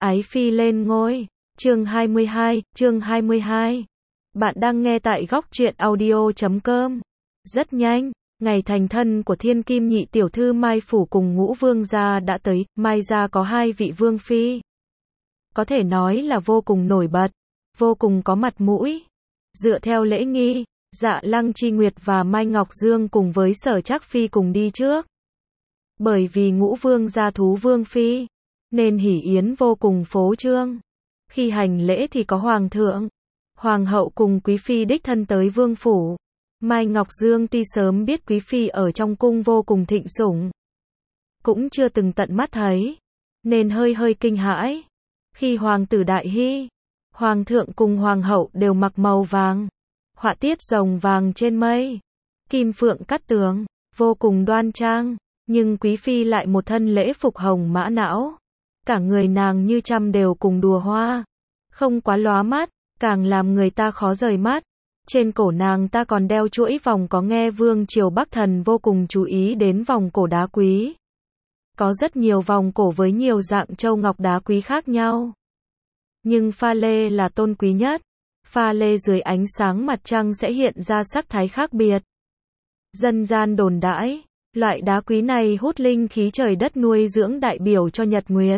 Ái phi lên ngôi. Chương 22. Bạn đang nghe tại góc truyện audio.com. Rất nhanh, ngày thành thân của thiên kim nhị tiểu thư Mai Phủ cùng Ngũ Vương gia đã tới. Mai gia có 2 vị vương phi, có thể nói là vô cùng nổi bật, vô cùng có mặt mũi. Dựa theo lễ nghi, Dạ Lăng Chi Nguyệt và Mai Ngọc Dương cùng với Sở Trác phi cùng đi trước. Bởi vì Ngũ Vương gia thú vương phi, nên hỉ yến vô cùng phô trương. Khi hành lễ thì có hoàng thượng, hoàng hậu cùng quý phi đích thân tới vương phủ. Mai Ngọc Dương tuy sớm biết quý phi ở trong cung vô cùng thịnh sủng, cũng chưa từng tận mắt thấy, nên hơi kinh hãi. Khi hoàng tử đại hy, hoàng thượng cùng hoàng hậu đều mặc màu vàng, họa tiết rồng vàng trên mây, kim phượng cắt tường, vô cùng đoan trang, nhưng quý phi lại một thân lễ phục hồng mã não. Cả người nàng như trăm đều cùng đùa hoa, không quá lóa mắt, càng làm người ta khó rời mắt. Trên cổ nàng ta còn đeo chuỗi vòng có nghe vương triều Bắc Thần vô cùng chú ý đến vòng cổ đá quý. Có rất nhiều vòng cổ với nhiều dạng châu ngọc đá quý khác nhau, nhưng pha lê là tôn quý nhất. Pha lê dưới ánh sáng mặt trăng sẽ hiện ra sắc thái khác biệt. Dân gian đồn đãi, loại đá quý này hút linh khí trời đất nuôi dưỡng đại biểu cho nhật nguyệt.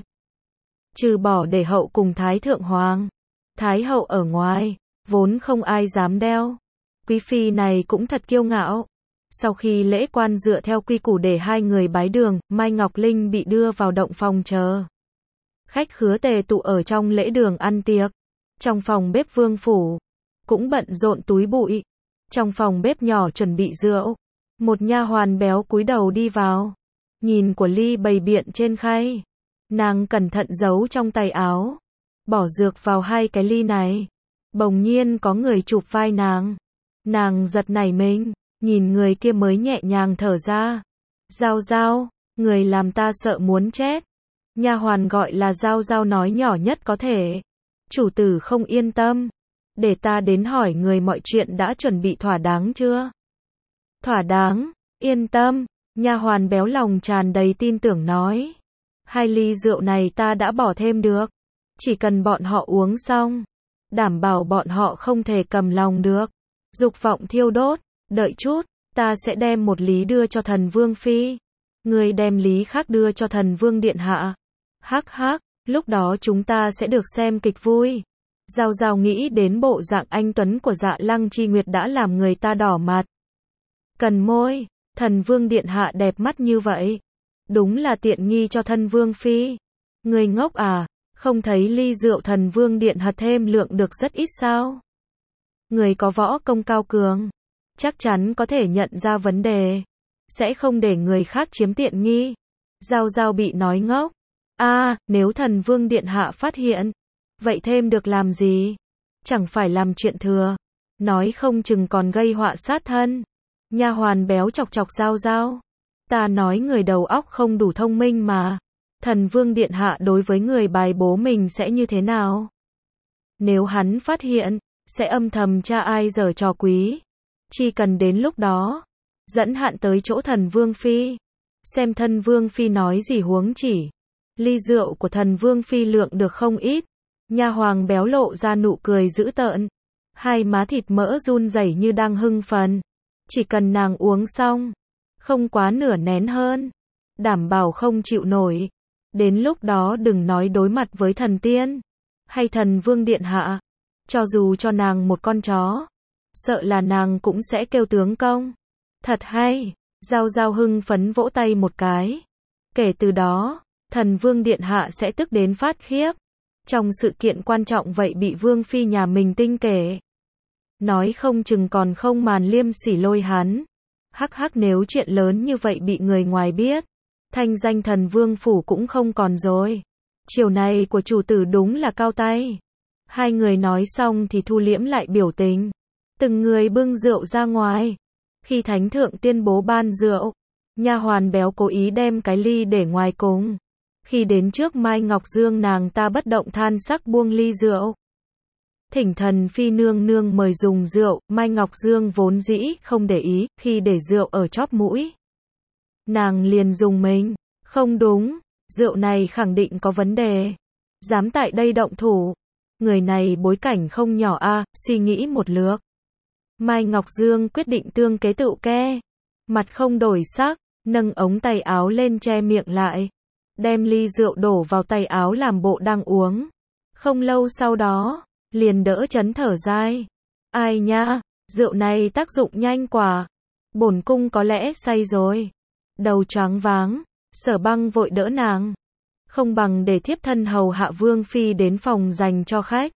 Trừ bỏ để hậu cùng thái thượng hoàng, thái hậu ở ngoài, vốn không ai dám đeo. Quý phi này cũng thật kiêu ngạo. Sau khi lễ quan dựa theo quy củ để 2 người bái đường, Mai Ngọc Linh bị đưa vào động phòng chờ. Khách khứa tề tụ ở trong lễ đường ăn tiệc. Trong phòng bếp vương phủ, cũng bận rộn túi bụi. Trong phòng bếp nhỏ chuẩn bị rượu, một nha hoàn béo cúi đầu đi vào. Nhìn của ly bày biện trên khay, nàng cẩn thận giấu trong tay áo, bỏ dược vào 2 cái ly này. Bỗng nhiên có người chụp vai nàng. Nàng giật nảy mình, nhìn người kia mới nhẹ nhàng thở ra. Giao Giao, người làm ta sợ muốn chết. Nha hoàn gọi là Giao Giao nói nhỏ nhất có thể. Chủ tử không yên tâm, để ta đến hỏi người mọi chuyện đã chuẩn bị thỏa đáng chưa? Thỏa đáng, yên tâm, nha hoàn béo lòng tràn đầy tin tưởng nói. 2 ly rượu này ta đã bỏ thêm được, chỉ cần bọn họ uống xong, đảm bảo bọn họ không thể cầm lòng được. Dục vọng thiêu đốt, đợi chút, ta sẽ đem 1 lý đưa cho thần vương phi, người đem lý khác đưa cho thần vương điện hạ. Hắc hắc, lúc đó chúng ta sẽ được xem kịch vui. Giao Giao nghĩ đến bộ dạng anh tuấn của Dạ Lăng Chi Nguyệt đã làm người ta đỏ mặt. Cần môi, thần vương điện hạ đẹp mắt như vậy, đúng là tiện nghi cho thân vương phi. Người ngốc à, không thấy ly rượu thần vương điện hạ thêm lượng được rất ít sao? Người có võ công cao cường, chắc chắn có thể nhận ra vấn đề, sẽ không để người khác chiếm tiện nghi. Giao Giao bị nói ngốc. Nếu thần vương điện hạ phát hiện, vậy thêm được làm gì? Chẳng phải làm chuyện thừa, nói không chừng còn gây họa sát thân. Nha hoàn béo chọc Giao Giao. Ta nói người đầu óc không đủ thông minh mà. Thần vương điện hạ đối với người bài bố mình sẽ như thế nào? Nếu hắn phát hiện, sẽ âm thầm tra ai giở trò quý. Chỉ cần đến lúc đó, dẫn hạn tới chỗ thần vương phi, xem thần vương phi nói gì huống chỉ. Ly rượu của thần vương phi lượng được không ít. Nha hoàng béo lộ ra nụ cười dữ tợn, 2 má thịt mỡ run rẩy như đang hưng phấn. Chỉ cần nàng uống xong, không quá nửa nén hơn, đảm bảo không chịu nổi. Đến lúc đó đừng nói đối mặt với thần tiên hay thần vương điện hạ, cho dù cho nàng một con chó, sợ là nàng cũng sẽ kêu tướng công. Thật hay. Giao Giao hưng phấn vỗ tay một cái. Kể từ đó, thần vương điện hạ sẽ tức đến phát khiếp. Trong sự kiện quan trọng vậy bị vương phi nhà mình tinh kể, nói không chừng còn không màn liêm sỉ lôi hắn. Hắc hắc, nếu chuyện lớn như vậy bị người ngoài biết, thanh danh thần vương phủ cũng không còn rồi. Chiều này của chủ tử đúng là cao tay. 2 người nói xong thì thu liễm lại biểu tình, từng người bưng rượu ra ngoài. Khi thánh thượng tuyên bố ban rượu, nha hoàn béo cố ý đem cái ly để ngoài cùng. Khi đến trước Mai Ngọc Dương nàng ta bất động than sắc buông ly rượu. Thỉnh thần phi nương nương mời dùng rượu. Mai Ngọc Dương vốn dĩ không để ý, khi để rượu ở chóp mũi, nàng liền dùng mình. Không đúng, rượu này khẳng định có vấn đề. dám tại đây động thủ. Người này bối cảnh không nhỏ a, suy nghĩ một lượt. Mai Ngọc Dương quyết định tương kế tựu ke. Mặt không đổi sắc, nâng ống tay áo lên che miệng lại. Đem ly rượu đổ vào tay áo làm bộ đang uống. Không lâu sau đó, liền đỡ chấn thở dai. Ai nha, rượu này tác dụng nhanh quả. Bổn cung có lẽ say rồi. Đầu choáng váng, Sở Băng vội đỡ nàng. Không bằng để thiếp thân hầu hạ Vương Phi đến phòng dành cho khách.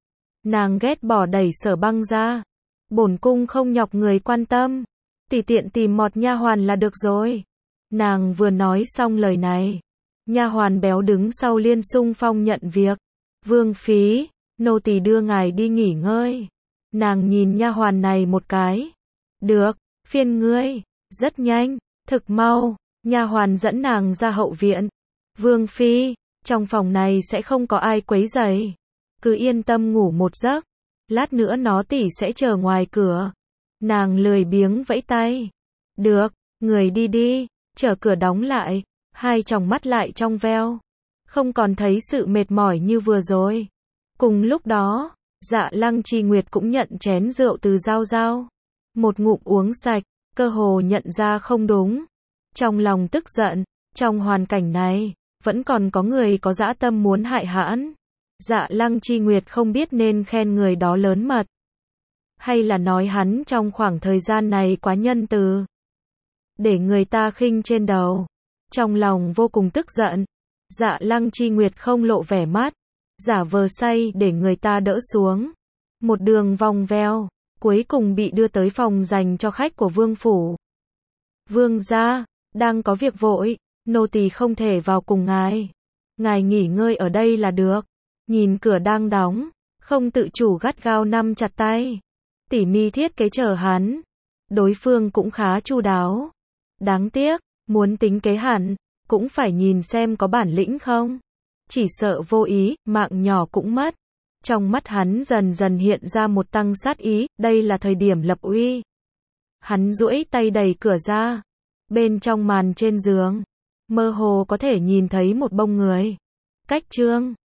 Nàng ghét bỏ đẩy Sở Băng ra. Bổn cung không nhọc người quan tâm. Tùy tiện tìm một nha hoàn là được rồi. Nàng vừa nói xong lời này. Nha hoàn béo đứng sau liên xung phong nhận việc. Vương Phi, nô tỳ đưa ngài đi nghỉ ngơi. Nàng nhìn nha hoàn này một cái. Được, phiền ngươi. Rất nhanh, thực mau, nha hoàn dẫn nàng ra hậu viện. Vương Phi, trong phòng này sẽ không có ai quấy rầy. Cứ yên tâm ngủ một giấc. Lát nữa nó tỷ sẽ chờ ngoài cửa. Nàng lười biếng vẫy tay. Được, người đi đi, chờ cửa đóng lại. Hai tròng mắt lại trong veo. Không còn thấy sự mệt mỏi như vừa rồi. Cùng lúc đó, Dạ Lăng Chi Nguyệt cũng nhận chén rượu từ Giao Giao. Một ngụm uống sạch, cơ hồ nhận ra không đúng. Trong lòng tức giận, trong hoàn cảnh này, vẫn còn có người có dã tâm muốn hại hãn. Dạ Lăng Chi Nguyệt không biết nên khen người đó lớn mật. Hay là nói hắn trong khoảng thời gian này quá nhân từ. Để người ta khinh trên đầu. Trong lòng vô cùng tức giận. Dạ Lăng Chi Nguyệt không lộ vẻ mắt. Giả vờ say để người ta đỡ xuống. Một đường vòng veo. Cuối cùng bị đưa tới phòng dành cho khách của vương phủ. Vương gia, đang có việc vội. Nô tỳ không thể vào cùng ngài. Ngài nghỉ ngơi ở đây là được. Nhìn cửa đang đóng. Không tự chủ gắt gao nắm chặt tay. Tỉ mi thiết kế chờ hắn. Đối phương cũng khá chu đáo. Đáng tiếc, muốn tính kế hẳn, cũng phải nhìn xem có bản lĩnh không. Chỉ sợ vô ý, mạng nhỏ cũng mất. Trong mắt hắn dần dần hiện ra một tăng sát ý, đây là thời điểm lập uy. Hắn duỗi tay đẩy cửa ra. Bên trong màn trên giường, mơ hồ có thể nhìn thấy một bông người. Cách trương,